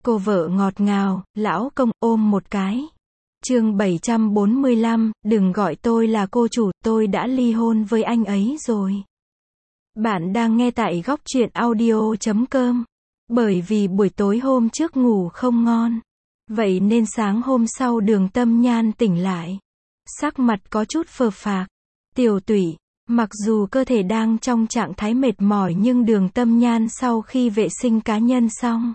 Cô vợ ngọt ngào, lão công, ôm một cái. Chương 745, đừng gọi tôi là cô chủ, tôi đã ly hôn với anh ấy rồi. Bạn đang nghe tại góc truyện audio.com. Bởi vì buổi tối hôm trước ngủ không ngon. Vậy nên sáng hôm sau Đường Tâm Nhan tỉnh lại. Sắc mặt có chút phờ phạc, tiểu tụy. Mặc dù cơ thể đang trong trạng thái mệt mỏi nhưng Đường Tâm Nhan sau khi vệ sinh cá nhân xong,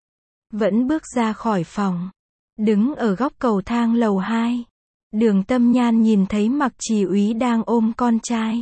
vẫn bước ra khỏi phòng. Đứng ở góc cầu thang lầu 2. Đường Tâm Nhan nhìn thấy Mạc Trì Úy đang ôm con trai.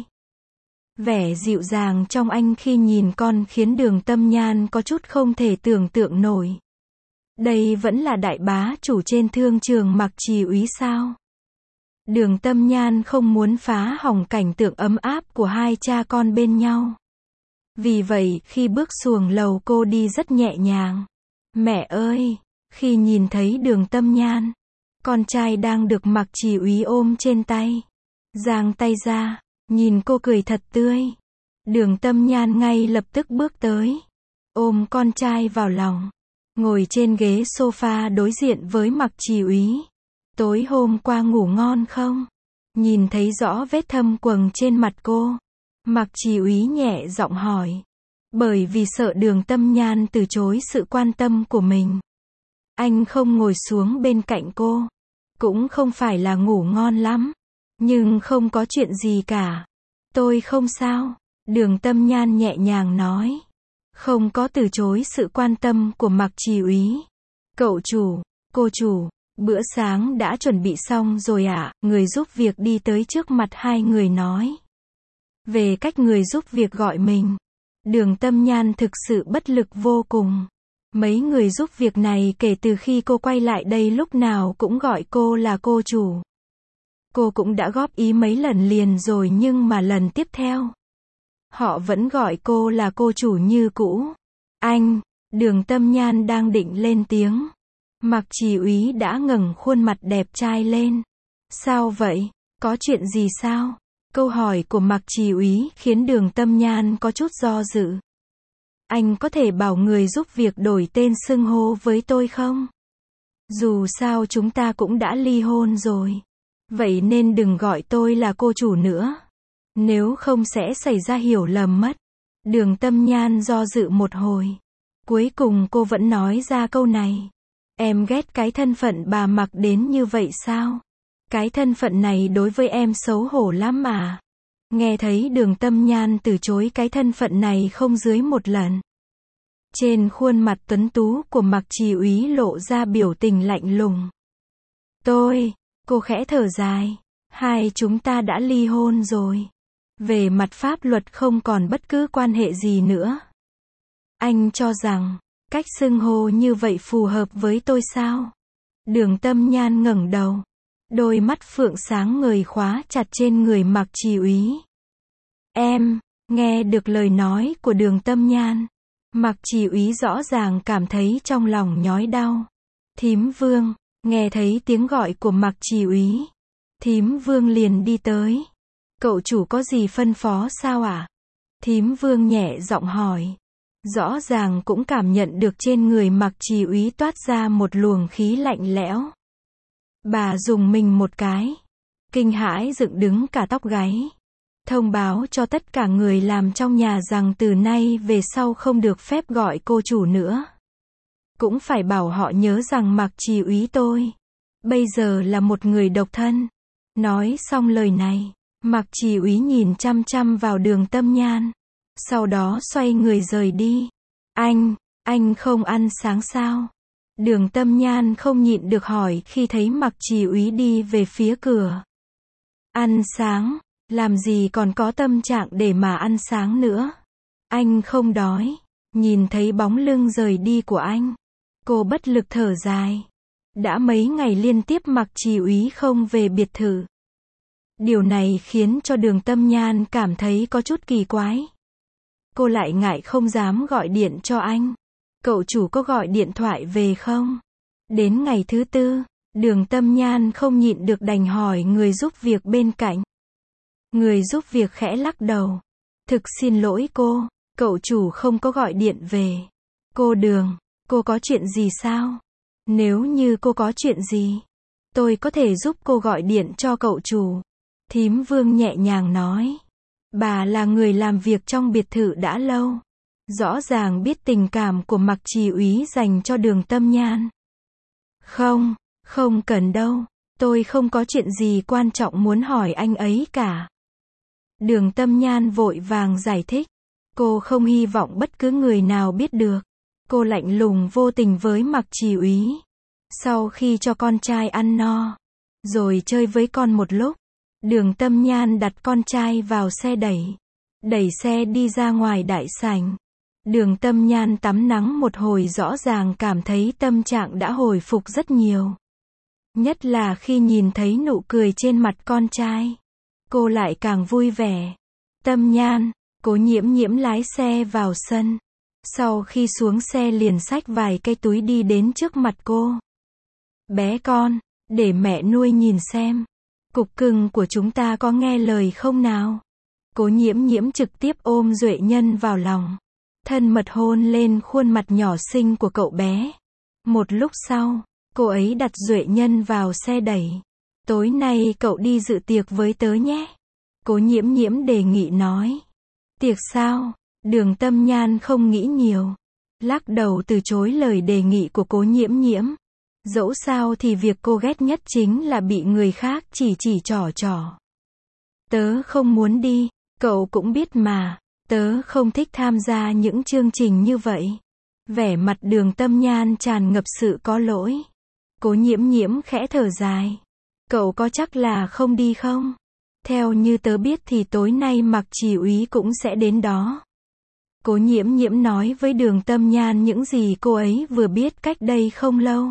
Vẻ dịu dàng trong anh khi nhìn con khiến Đường Tâm Nhan có chút không thể tưởng tượng nổi. Đây vẫn là đại bá chủ trên thương trường Mạc Trì Úy sao? Đường Tâm Nhan không muốn phá hỏng cảnh tượng ấm áp của hai cha con bên nhau. Vì vậy, khi bước xuồng lầu cô đi rất nhẹ nhàng. Mẹ ơi! Khi nhìn thấy Đường Tâm Nhan, con trai đang được Mạc Trì Úy ôm trên tay, giang tay ra, nhìn cô cười thật tươi. Đường Tâm Nhan ngay lập tức bước tới, ôm con trai vào lòng, ngồi trên ghế sofa đối diện với Mạc Trì Úy. Tối hôm qua ngủ ngon không? Nhìn thấy rõ vết thâm quầng trên mặt cô, Mạc Trì Úy nhẹ giọng hỏi. Bởi vì sợ Đường Tâm Nhan từ chối sự quan tâm của mình, anh không ngồi xuống bên cạnh cô. Cũng không phải là ngủ ngon lắm, nhưng không có chuyện gì cả. Tôi không sao, Đường Tâm Nhan nhẹ nhàng nói. Không có từ chối sự quan tâm của Mạc Trì Úy. Cậu chủ, cô chủ, bữa sáng đã chuẩn bị xong rồi ạ? Người giúp việc đi tới trước mặt hai người nói. Về cách người giúp việc gọi mình, Đường Tâm Nhan thực sự bất lực vô cùng. Mấy người giúp việc này kể từ khi cô quay lại đây lúc nào cũng gọi cô là cô chủ. Cô cũng đã góp ý mấy lần liền rồi nhưng mà lần tiếp theo, họ vẫn gọi cô là cô chủ như cũ. Anh, Đường Tâm Nhan đang định lên tiếng. Mạc Trì Úy đã ngẩng khuôn mặt đẹp trai lên. Sao vậy? Có chuyện gì sao? Câu hỏi của Mạc Trì Úy khiến Đường Tâm Nhan có chút do dự. Anh có thể bảo người giúp việc đổi tên xưng hô với tôi không? Dù sao chúng ta cũng đã ly hôn rồi. Vậy nên đừng gọi tôi là cô chủ nữa. Nếu không sẽ xảy ra hiểu lầm mất. Đường Tâm Nhan do dự một hồi. Cuối cùng cô vẫn nói ra câu này. Em ghét cái thân phận bà mặc đến như vậy sao? Cái thân phận này đối với em xấu hổ lắm mà. Nghe thấy Đường Tâm Nhan từ chối cái thân phận này không dưới một lần. Trên khuôn mặt tuấn tú của Mạc Trì Úy lộ ra biểu tình lạnh lùng. Cô khẽ thở dài. Hai chúng ta đã ly hôn rồi. Về mặt pháp luật không còn bất cứ quan hệ gì nữa. Anh cho rằng, cách xưng hô như vậy phù hợp với tôi sao? Đường Tâm Nhan ngẩng đầu. Đôi mắt phượng sáng ngời khóa chặt trên người Mạc Trì Úy. Em, nghe được lời nói của Đường Tâm Nhan. Mạc Trì Úy rõ ràng cảm thấy trong lòng nhói đau. Thím Vương, nghe thấy tiếng gọi của Mạc Trì Úy. Thím Vương liền đi tới. Cậu chủ có gì phân phó sao ạ? Thím Vương nhẹ giọng hỏi. Rõ ràng cũng cảm nhận được trên người Mạc Trì Úy toát ra một luồng khí lạnh lẽo. Bà dùng mình một cái. Kinh hãi dựng đứng cả tóc gáy. Thông báo cho tất cả người làm trong nhà rằng từ nay về sau không được phép gọi cô chủ nữa. Cũng phải bảo họ nhớ rằng Mạc Trì Úy tôi bây giờ là một người độc thân. Nói xong lời này, Mạc Trì Úy nhìn chăm chăm vào Đường Tâm Nhan. Sau đó xoay người rời đi. Anh không ăn sáng sao? Đường Tâm Nhan không nhịn được hỏi khi thấy Mạc Trì Úy đi về phía cửa. Ăn sáng? Làm gì còn có tâm trạng để mà ăn sáng nữa? Anh không đói. Nhìn thấy bóng lưng rời đi của anh, cô bất lực thở dài. Đã mấy ngày liên tiếp Mạc Trì Úy không về biệt thự. Điều này khiến cho Đường Tâm Nhan cảm thấy có chút kỳ quái. Cô lại ngại không dám gọi điện cho anh. Cậu chủ có gọi điện thoại về không? Đến ngày thứ tư, Đường Tâm Nhan không nhịn được đành hỏi người giúp việc bên cạnh. Người giúp việc khẽ lắc đầu. Thực xin lỗi cô, cậu chủ không có gọi điện về. Cô Đường, Cô có chuyện gì sao? Nếu như cô có chuyện gì, tôi có thể giúp cô gọi điện cho cậu chủ. Thím Vương nhẹ nhàng nói. Bà là người làm việc trong biệt thự đã lâu. Rõ ràng biết tình cảm của Mạc Trì Úy dành cho Đường Tâm Nhan. Không, không cần đâu. Tôi không có chuyện gì quan trọng muốn hỏi anh ấy cả. Đường Tâm Nhan vội vàng giải thích. Cô không hy vọng bất cứ người nào biết được. Cô lạnh lùng vô tình với Mạc Trì Úy. Sau khi cho con trai ăn no, rồi chơi với con một lúc, Đường Tâm Nhan đặt con trai vào xe đẩy xe đi ra ngoài đại sảnh. Đường Tâm Nhan tắm nắng một hồi rõ ràng cảm thấy tâm trạng đã hồi phục rất nhiều. Nhất là khi nhìn thấy nụ cười trên mặt con trai, cô lại càng vui vẻ. Tâm Nhan, Cố Nhiễm Nhiễm lái xe vào sân. Sau khi xuống xe liền xách vài cái túi đi đến trước mặt cô. Bé con, để mẹ nuôi nhìn xem. Cục cưng của chúng ta có nghe lời không nào? Cố Nhiễm Nhiễm trực tiếp ôm Duệ Nhân vào lòng. Thân mật hôn lên khuôn mặt nhỏ xinh của cậu bé. Một lúc sau, cô ấy đặt Duệ Nhân vào xe đẩy. Tối nay cậu đi dự tiệc với tớ nhé. Cố Nhiễm Nhiễm đề nghị nói. Tiệc sao? Đường Tâm Nhan không nghĩ nhiều. Lắc đầu từ chối lời đề nghị của Cố Nhiễm Nhiễm. Dẫu sao thì việc cô ghét nhất chính là bị người khác chỉ trỏ. Tớ không muốn đi, cậu cũng biết mà. Tớ không thích tham gia những chương trình như vậy. Vẻ mặt Đường Tâm Nhan tràn ngập sự có lỗi. Cố Nhiễm Nhiễm khẽ thở dài. Cậu có chắc là không đi không? Theo như tớ biết thì tối nay Mạc Trì Úy cũng sẽ đến đó. Cố Nhiễm Nhiễm nói với Đường Tâm Nhan những gì cô ấy vừa biết cách đây không lâu.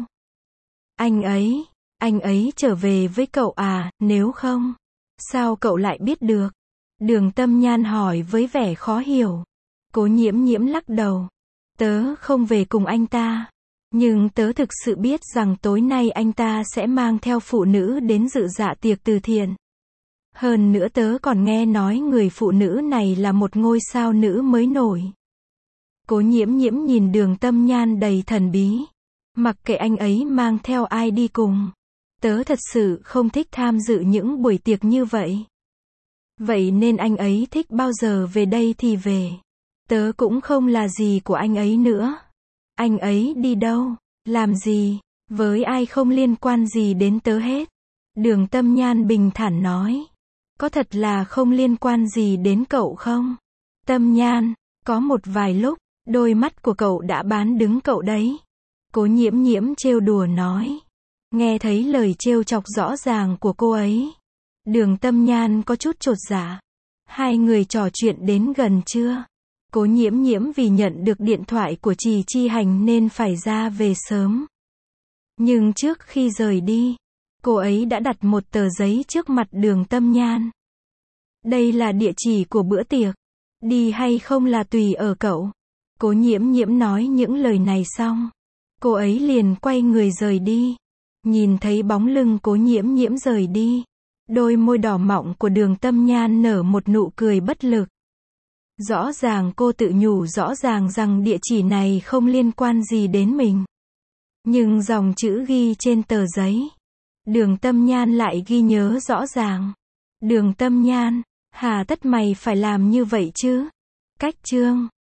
Anh ấy trở về với cậu à, nếu không, sao cậu lại biết được? Đường Tâm Nhan hỏi với vẻ khó hiểu. Cố Nhiễm Nhiễm lắc đầu. Tớ không về cùng anh ta. Nhưng tớ thực sự biết rằng tối nay anh ta sẽ mang theo phụ nữ đến dự dạ tiệc từ thiện. Hơn nữa tớ còn nghe nói người phụ nữ này là một ngôi sao nữ mới nổi. Cố Nhiễm Nhiễm nhìn Đường Tâm Nhan đầy thần bí. Mặc kệ anh ấy mang theo ai đi cùng. Tớ thật sự không thích tham dự những buổi tiệc như vậy. Vậy nên anh ấy thích bao giờ về đây thì về. Tớ cũng không là gì của anh ấy nữa. Anh ấy đi đâu, làm gì, với ai không liên quan gì đến tớ hết. Đường Tâm Nhan bình thản nói. Có thật là không liên quan gì đến cậu không? Tâm Nhan, có một vài lúc, đôi mắt của cậu đã bán đứng cậu đấy. Cố Nhiễm Nhiễm trêu đùa nói. Nghe thấy lời trêu chọc rõ ràng của cô ấy. Đường Tâm Nhan có chút chột dạ. Hai người trò chuyện đến gần trưa. Cố Nhiễm Nhiễm vì nhận được điện thoại của Trì Chi Hành nên phải ra về sớm. Nhưng trước khi rời đi, cô ấy đã đặt một tờ giấy trước mặt Đường Tâm Nhan. Đây là địa chỉ của bữa tiệc. Đi hay không là tùy ở cậu. Cố Nhiễm Nhiễm nói những lời này xong, cô ấy liền quay người rời đi. Nhìn thấy bóng lưng Cố Nhiễm Nhiễm rời đi, đôi môi đỏ mọng của Đường Tâm Nhan nở một nụ cười bất lực. Rõ ràng cô tự nhủ rõ ràng rằng địa chỉ này không liên quan gì đến mình. Nhưng dòng chữ ghi trên tờ giấy, Đường Tâm Nhan lại ghi nhớ rõ ràng. Đường Tâm Nhan, hà tất mày phải làm như vậy chứ? Cách chương